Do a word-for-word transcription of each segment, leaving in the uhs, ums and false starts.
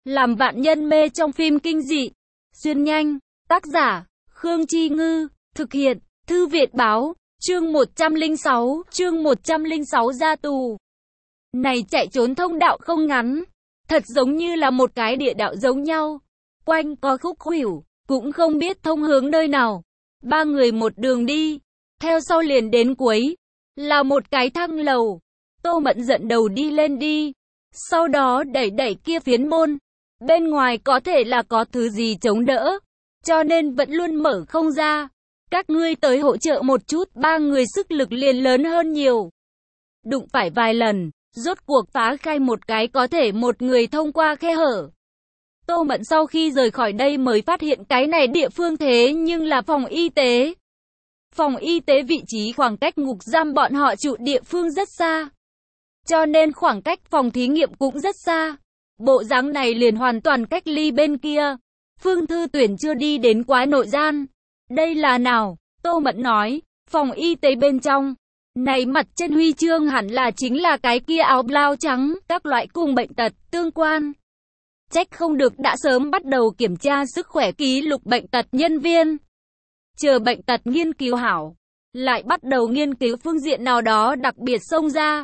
Làm vạn nhân mê trong phim kinh dị. Xuyên nhanh. Tác giả, Khương Chi Ngư. Thực hiện, Thư Viện Báo. Chương một trăm lẻ sáu, chương một trăm lẻ sáu ra tù. Này chạy trốn thông đạo không ngắn. Thật giống như là một cái địa đạo giống nhau. Quanh co khúc khuỷu, cũng không biết thông hướng nơi nào. Ba người một đường đi. Theo sau liền đến cuối. Là một cái thang lầu. Tô Mẫn giận đầu đi lên đi. Sau đó đẩy đẩy kia phiến môn. Bên ngoài có thể là có thứ gì chống đỡ. Cho nên vẫn luôn mở không ra. Các ngươi tới hỗ trợ một chút, ba người sức lực liền lớn hơn nhiều. Đụng phải vài lần, rốt cuộc phá khai một cái có thể một người thông qua khe hở. Tô Mẫn sau khi rời khỏi đây mới phát hiện cái này địa phương thế nhưng là phòng y tế. Phòng y tế vị trí khoảng cách ngục giam bọn họ trụ địa phương rất xa. Cho nên khoảng cách phòng thí nghiệm cũng rất xa. Bộ dáng này liền hoàn toàn cách ly bên kia. Phương Thư Tuyển chưa đi đến quá nội gian. Đây là nào? Tô Mẫn nói, phòng y tế bên trong. Này mặt trên huy chương hẳn là chính là cái kia áo blau trắng, các loại cùng bệnh tật, tương quan. Trách không được đã sớm bắt đầu kiểm tra sức khỏe ký lục bệnh tật nhân viên. Chờ bệnh tật nghiên cứu hảo, lại bắt đầu nghiên cứu phương diện nào đó đặc biệt xông ra.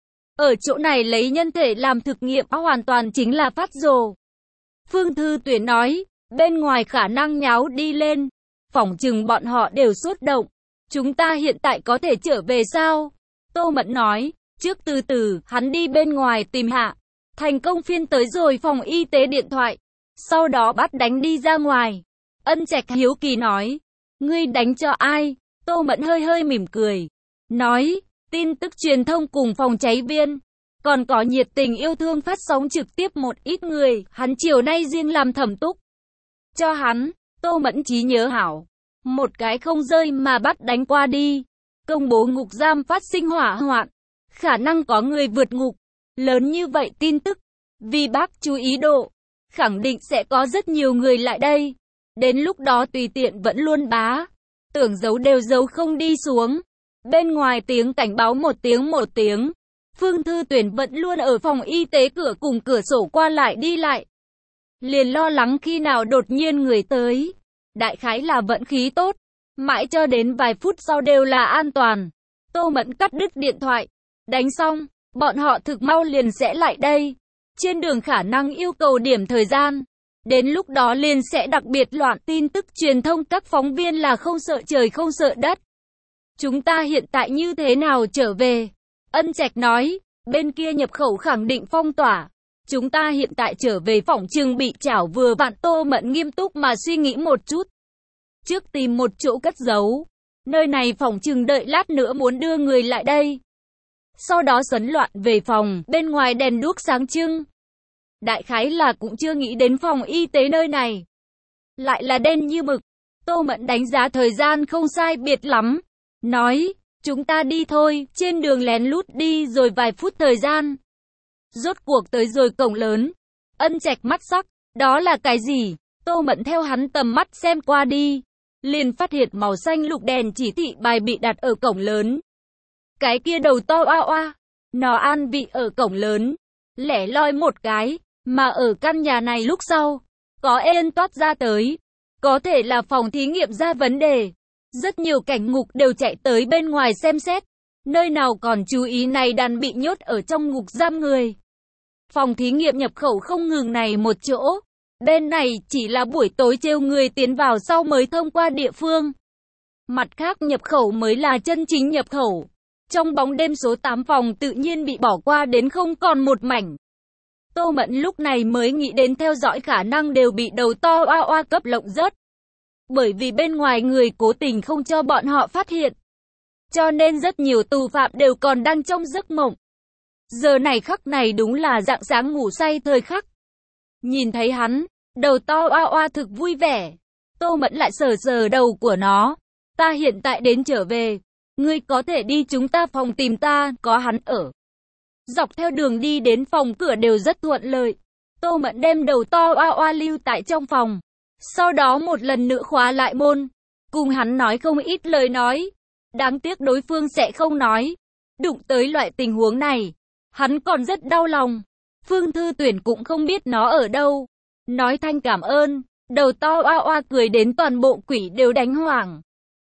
Ở chỗ này lấy nhân thể làm thực nghiệm hoàn toàn chính là phát rồ. Phương Thư Tuyển nói, bên ngoài khả năng nháo đi lên. Phỏng chừng bọn họ đều sốt động. Chúng ta hiện tại có thể trở về sao? Tô Mẫn nói, trước từ từ, hắn đi bên ngoài tìm hạ. Thành công phiên tới rồi phòng y tế điện thoại. Sau đó bắt đánh đi ra ngoài. Ân Trạch hiếu kỳ nói, ngươi đánh cho ai? Tô Mẫn hơi hơi mỉm cười. Nói, tin tức truyền thông cùng phòng cháy viên. Còn có nhiệt tình yêu thương phát sóng trực tiếp một ít người. Hắn chiều nay riêng làm thẩm túc. Cho hắn, Tô Mẫn trí nhớ hảo. Một cái không rơi mà bắt đánh qua đi. Công bố ngục giam phát sinh hỏa hoạn. Khả năng có người vượt ngục. Lớn như vậy tin tức. Vì bác chú ý độ. Khẳng định sẽ có rất nhiều người lại đây. Đến lúc đó tùy tiện vẫn luôn bá. Tưởng giấu đều giấu không đi xuống. Bên ngoài tiếng cảnh báo một tiếng một tiếng. Phương Thư Tuyển vẫn luôn ở phòng y tế cửa cùng cửa sổ qua lại đi lại. Liền lo lắng khi nào đột nhiên người tới. Đại khái là vận khí tốt. Mãi cho đến vài phút sau đều là an toàn. Tô Mẫn cắt đứt điện thoại. Đánh xong, bọn họ thực mau liền sẽ lại đây. Trên đường khả năng yêu cầu điểm thời gian. Đến lúc đó liền sẽ đặc biệt loạn tin tức truyền thông các phóng viên là không sợ trời không sợ đất. Chúng ta hiện tại như thế nào trở về? Ân Trạch nói, bên kia nhập khẩu khẳng định phong tỏa. Chúng ta hiện tại trở về phỏng chừng bị chảo vừa vặn. Tô Mẫn nghiêm túc mà suy nghĩ một chút. Trước tìm một chỗ cất giấu. Nơi này phỏng chừng đợi lát nữa muốn đưa người lại đây. Sau đó sấn loạn về phòng, bên ngoài đèn đuốc sáng trưng. Đại khái là cũng chưa nghĩ đến phòng y tế nơi này. Lại là đen như mực. Tô Mẫn đánh giá thời gian không sai biệt lắm. Nói, chúng ta đi thôi, trên đường lén lút đi rồi vài phút thời gian. Rốt cuộc tới rồi cổng lớn. Ân Trạch mắt sắc, đó là cái gì? Tô Mẫn theo hắn tầm mắt xem qua đi. Liền phát hiện màu xanh lục đèn chỉ thị bài bị đặt ở cổng lớn. Cái kia đầu to oa oa. Nó an vị ở cổng lớn. Lẻ loi một cái. Mà ở căn nhà này lúc sau. Có ên toát ra tới. Có thể là phòng thí nghiệm ra vấn đề. Rất nhiều cảnh ngục đều chạy tới bên ngoài xem xét. Nơi nào còn chú ý này đàn bị nhốt ở trong ngục giam người. Phòng thí nghiệm nhập khẩu không ngừng này một chỗ. Bên này chỉ là buổi tối trêu người tiến vào sau mới thông qua địa phương. Mặt khác nhập khẩu mới là chân chính nhập khẩu. Trong bóng đêm số tám phòng tự nhiên bị bỏ qua đến không còn một mảnh. Tô Mẫn lúc này mới nghĩ đến theo dõi khả năng đều bị đầu to oa oa cấp lộng rớt. Bởi vì bên ngoài người cố tình không cho bọn họ phát hiện. Cho nên rất nhiều tù phạm đều còn đang trong giấc mộng. Giờ này khắc này đúng là rạng sáng ngủ say thời khắc. Nhìn thấy hắn, đầu to oa oa thực vui vẻ. Tô Mẫn lại sờ sờ đầu của nó. Ta hiện tại đến trở về. Ngươi có thể đi chúng ta phòng tìm ta, có hắn ở. Dọc theo đường đi đến phòng cửa đều rất thuận lợi. Tô Mẫn đem đầu to oa oa lưu tại trong phòng. Sau đó một lần nữa khóa lại môn. Cùng hắn nói không ít lời nói. Đáng tiếc đối phương sẽ không nói. Đụng tới loại tình huống này. Hắn còn rất đau lòng. Phương Thư Tuyển cũng không biết nó ở đâu. Nói thanh cảm ơn, đầu to oa oa cười đến toàn bộ quỷ đều đánh hoảng.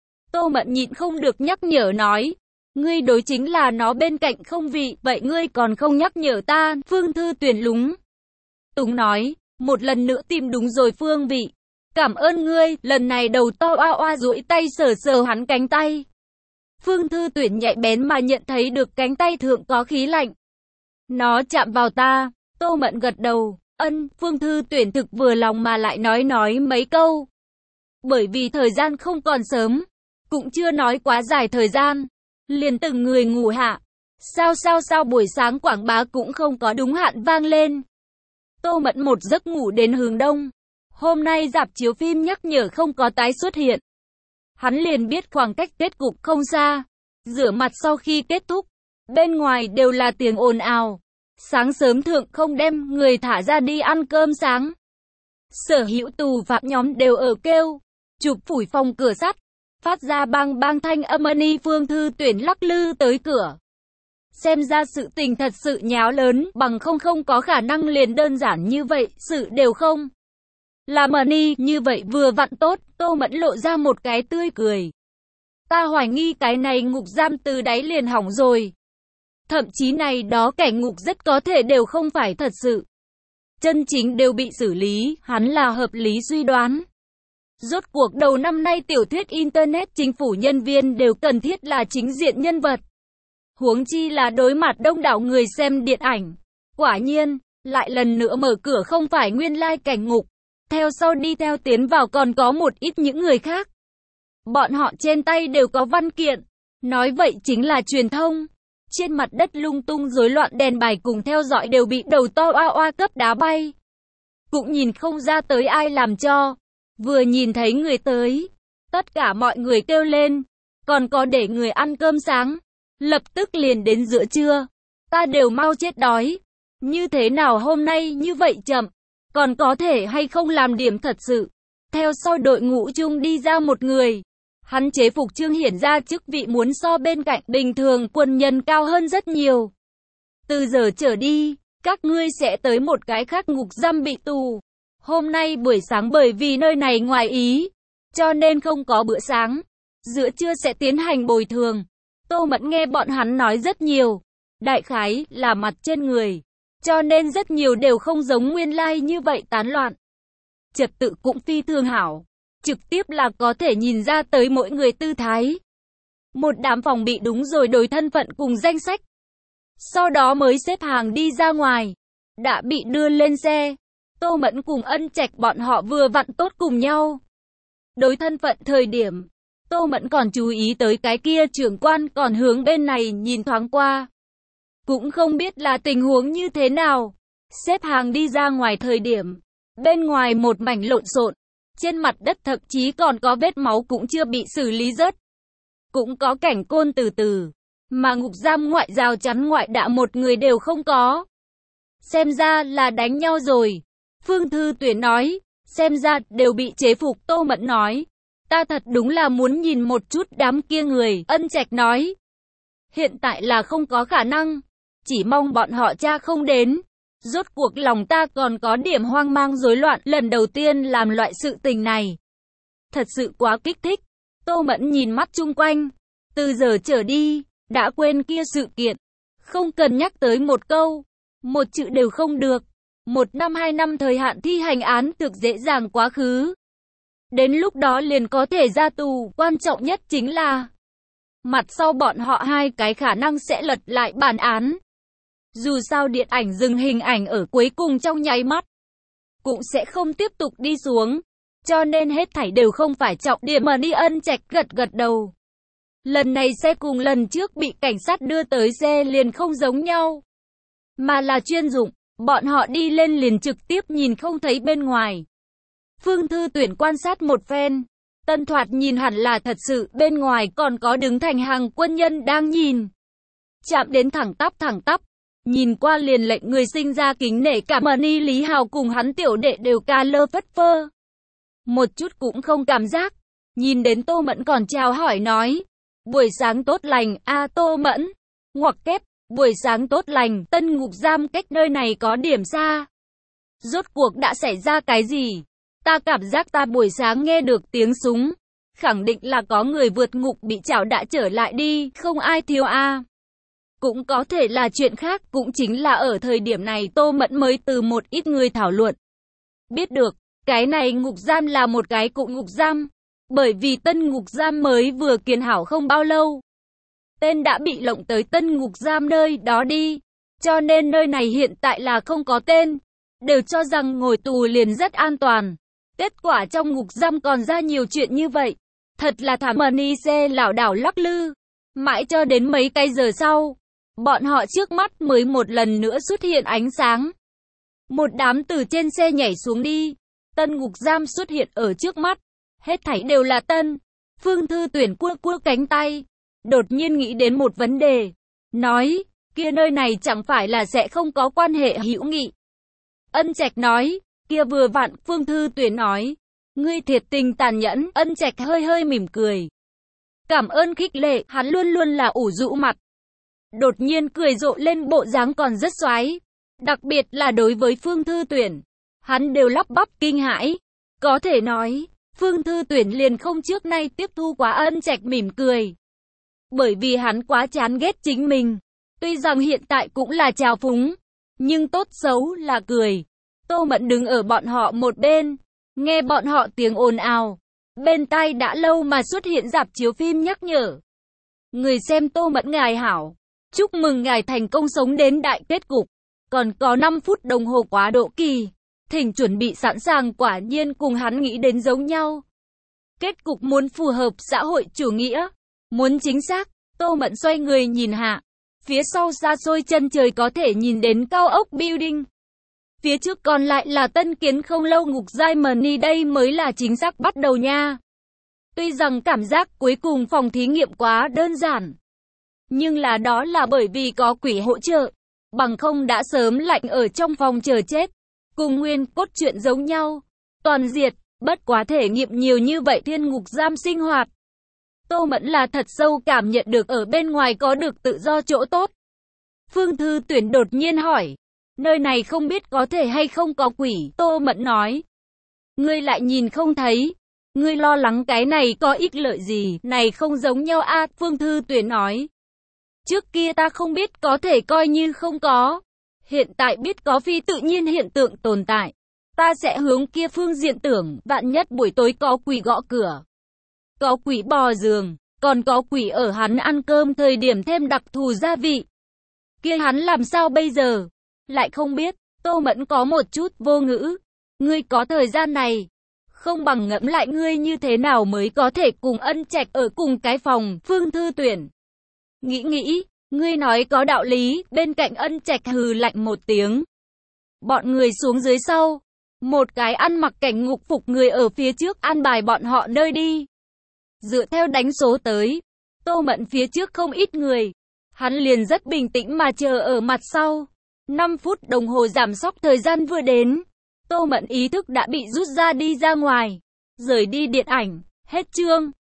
Tô Mẫn nhịn không được nhắc nhở nói, ngươi đối chính là nó bên cạnh không vị, vậy ngươi còn không nhắc nhở ta. Phương Thư Tuyển lúng túng nói, một lần nữa tìm đúng rồi phương vị. Cảm ơn ngươi, lần này đầu to oa oa duỗi tay sờ sờ hắn cánh tay. Phương Thư Tuyển nhạy bén mà nhận thấy được cánh tay thượng có khí lạnh. Nó chạm vào ta. Tô Mẫn gật đầu, ân. Phương Thư Tuyển thực vừa lòng mà lại nói nói mấy câu. Bởi vì thời gian không còn sớm, cũng chưa nói quá dài thời gian, liền từng người ngủ hạ. Sao sao sao buổi sáng quảng bá cũng không có đúng hạn vang lên. Tô Mẫn một giấc ngủ đến hướng đông. Hôm nay rạp chiếu phim nhắc nhở không có tái xuất hiện. Hắn liền biết khoảng cách kết cục không xa. Rửa mặt sau khi kết thúc, bên ngoài đều là tiếng ồn ào. Sáng sớm thượng không đem người thả ra đi ăn cơm sáng. Sở hữu tù phạm nhóm đều ở kêu, chụp phủi phòng cửa sắt, phát ra bang bang thanh âm. Ni Phương Thư Tuyển lắc lư tới cửa. Xem ra sự tình thật sự nháo lớn, bằng không không có khả năng liền đơn giản như vậy, sự đều không. Là Ni như vậy vừa vặn tốt. Tô Mẫn lộ ra một cái tươi cười. Ta hoài nghi cái này ngục giam từ đáy liền hỏng rồi. Thậm chí này đó kẻ ngục rất có thể đều không phải thật sự. Chân chính đều bị xử lý, hắn là hợp lý suy đoán. Rốt cuộc đầu năm nay tiểu thuyết Internet chính phủ nhân viên đều cần thiết là chính diện nhân vật. Huống chi là đối mặt đông đảo người xem điện ảnh. Quả nhiên, lại lần nữa mở cửa không phải nguyên lai cảnh ngục. Theo sau đi theo tiến vào còn có một ít những người khác. Bọn họ trên tay đều có văn kiện. Nói vậy chính là truyền thông. Trên mặt đất lung tung rối loạn đèn bài cùng theo dõi đều bị đầu to oa oa cấp đá bay. Cũng nhìn không ra tới ai làm cho. Vừa nhìn thấy người tới, tất cả mọi người kêu lên. Còn có để người ăn cơm sáng. Lập tức liền đến giữa trưa. Ta đều mau chết đói. Như thế nào hôm nay như vậy chậm? Còn có thể hay không làm điểm thật sự? Theo sau đội ngũ chung đi ra một người. Hắn chế phục trương hiển ra chức vị muốn so bên cạnh bình thường quân nhân cao hơn rất nhiều. Từ giờ trở đi, các ngươi sẽ tới một cái khác ngục giam bị tù. Hôm nay buổi sáng bởi vì nơi này ngoài ý, cho nên không có bữa sáng. Giữa trưa sẽ tiến hành bồi thường. Tô Mẫn nghe bọn hắn nói rất nhiều. Đại khái là mặt trên người. Cho nên rất nhiều đều không giống nguyên lai like như vậy tán loạn. Trật tự cũng phi thường hảo. Trực tiếp là có thể nhìn ra tới mỗi người tư thái. Một đám phòng bị đúng rồi đổi thân phận cùng danh sách. Sau đó mới xếp hàng đi ra ngoài. Đã bị đưa lên xe. Tô Mẫn cùng Ân Trạch bọn họ vừa vặn tốt cùng nhau. Đối thân phận thời điểm, Tô Mẫn còn chú ý tới cái kia trưởng quan còn hướng bên này nhìn thoáng qua. Cũng không biết là tình huống như thế nào. Xếp hàng đi ra ngoài thời điểm, bên ngoài một mảnh lộn xộn. Trên mặt đất thậm chí còn có vết máu cũng chưa bị xử lý rớt. Cũng có cảnh côn từ từ. Mà ngục giam ngoại rào chắn ngoại đã một người đều không có. Xem ra là đánh nhau rồi. Phương Thư Tuyển nói. Xem ra đều bị chế phục. Tô Mẫn nói. Ta thật đúng là muốn nhìn một chút đám kia người. Ân Trạch nói. Hiện tại là không có khả năng. Chỉ mong bọn họ tra không đến. Rốt cuộc lòng ta còn có điểm hoang mang rối loạn. Lần đầu tiên làm loại sự tình này. Thật sự quá kích thích. Tô Mẫn nhìn mắt chung quanh. Từ giờ trở đi, đã quên kia sự kiện. Không cần nhắc tới một câu. Một chữ đều không được. Một năm hai năm thời hạn thi hành án thực dễ dàng quá khứ. Đến lúc đó liền có thể ra tù. Quan trọng nhất chính là mặt sau bọn họ hai cái khả năng sẽ lật lại bản án. Dù sao điện ảnh dừng hình ảnh ở cuối cùng trong nháy mắt, cũng sẽ không tiếp tục đi xuống. Cho nên hết thảy đều không phải trọng điểm. Mà đi Ân Trạch gật gật đầu. Lần này xe cùng lần trước bị cảnh sát đưa tới xe liền không giống nhau. Mà là chuyên dụng. Bọn họ đi lên liền trực tiếp nhìn không thấy bên ngoài. Phương Thư Tuyển quan sát một phen. Tân thoạt nhìn hẳn là thật sự. Bên ngoài còn có đứng thành hàng quân nhân đang nhìn. Chạm đến thẳng tắp thẳng tắp. Nhìn qua liền lệnh người sinh ra kính nể. Cả Ni Lý Hào cùng hắn tiểu đệ đều ca lơ phất phơ. Một chút cũng không cảm giác. Nhìn đến Tô Mẫn còn chào hỏi nói. Buổi sáng tốt lành, a Tô Mẫn. Ngoặc kép, Buổi sáng tốt lành, Tân Ngục Giam cách nơi này có điểm xa. Rốt cuộc đã xảy ra cái gì? Ta cảm giác ta buổi sáng nghe được tiếng súng. Khẳng định là có người vượt ngục bị trảo đã trở lại đi, không ai thiếu a. À. Cũng có thể là chuyện khác, cũng chính là ở thời điểm này Tô Mẫn mới từ một ít người thảo luận. Biết được, cái này ngục giam là một cái cụm ngục giam. Bởi vì Tân Ngục Giam mới vừa kiến hảo không bao lâu. Tên đã bị lộng tới Tân Ngục Giam nơi đó đi. Cho nên nơi này hiện tại là không có tên. Đều cho rằng ngồi tù liền rất an toàn. Kết quả trong ngục giam còn ra nhiều chuyện như vậy. Thật là thảm. Mani xe lảo đảo lắc lư. Mãi cho đến mấy cái giờ sau, bọn họ trước mắt mới một lần nữa xuất hiện ánh sáng. Một đám từ trên xe nhảy xuống đi. Tân Ngục Giam xuất hiện ở trước mắt. Hết thảy đều là tân. Phương Thư Tuyển cua cua cánh tay. Đột nhiên nghĩ đến một vấn đề. Nói, kia nơi này chẳng phải là sẽ không có quan hệ hữu nghị. Ân Trạch nói, kia vừa vặn. Phương Thư Tuyển nói, ngươi thiệt tình tàn nhẫn. Ân Trạch hơi hơi mỉm cười. Cảm ơn khích lệ, hắn luôn luôn là ủ rũ mặt. Đột nhiên cười rộ lên, bộ dáng còn rất xoái. Đặc biệt là đối với Phương Thư Tuyển, hắn đều lắp bắp kinh hãi. Có thể nói, Phương Thư Tuyển liền không trước nay tiếp thu quá Ân Trạch mỉm cười. Bởi vì hắn quá chán ghét chính mình. Tuy rằng hiện tại cũng là trào phúng, nhưng tốt xấu là cười. Tô Mẫn đứng ở bọn họ một bên, nghe bọn họ tiếng ồn ào. Bên tai đã lâu mà xuất hiện rạp chiếu phim nhắc nhở. Người xem Tô Mẫn ngài hảo. Chúc mừng ngài thành công sống đến đại kết cục. Còn có năm phút đồng hồ quá độ kỳ. Thỉnh chuẩn bị sẵn sàng. Quả nhiên cùng hắn nghĩ đến giống nhau. Kết cục muốn phù hợp xã hội chủ nghĩa. Muốn chính xác. Tô Mẫn xoay người nhìn hạ. Phía sau xa xôi chân trời có thể nhìn đến cao ốc building. Phía trước còn lại là tân kiến không lâu ngục giam Mani, đây mới là chính xác bắt đầu nha. Tuy rằng cảm giác cuối cùng phòng thí nghiệm quá đơn giản. Nhưng là đó là bởi vì có quỷ hỗ trợ. Bằng không đã sớm lạnh ở trong phòng chờ chết. Cùng nguyên cốt truyện giống nhau. Toàn diệt, bất quá thể nghiệm nhiều như vậy thiên ngục giam sinh hoạt. Tô Mẫn là thật sâu cảm nhận được ở bên ngoài có được tự do chỗ tốt. Phương Thư Tuyển đột nhiên hỏi. Nơi này không biết có thể hay không có quỷ. Tô Mẫn nói. Ngươi lại nhìn không thấy. Ngươi lo lắng cái này có ích lợi gì. Này không giống nhau a. À, Phương Thư Tuyển nói. Trước kia ta không biết có thể coi như không có. Hiện tại biết có phi tự nhiên hiện tượng tồn tại. Ta sẽ hướng kia phương diện tưởng. Vạn nhất buổi tối có quỷ gõ cửa. Có quỷ bò giường. Còn có quỷ ở hắn ăn cơm thời điểm thêm đặc thù gia vị. Kia hắn làm sao bây giờ? Lại không biết. Tô Mẫn có một chút vô ngữ. Ngươi có thời gian này. Không bằng ngẫm lại ngươi như thế nào mới có thể cùng Ân Trạch ở cùng cái phòng. Phương Thư Tuyển. Nghĩ nghĩ. Ngươi nói có đạo lý. Bên cạnh Ân Trạch hừ lạnh một tiếng. Bọn người xuống dưới sau. Một cái ăn mặc cảnh ngục phục người ở phía trước an bài bọn họ nơi đi. Dựa theo đánh số tới. Tô Mẫn phía trước không ít người. Hắn liền rất bình tĩnh mà chờ ở mặt sau. năm phút đồng hồ giảm sóc thời gian vừa đến. Tô Mẫn ý thức đã bị rút ra đi ra ngoài. Rời đi điện ảnh. Hết chương.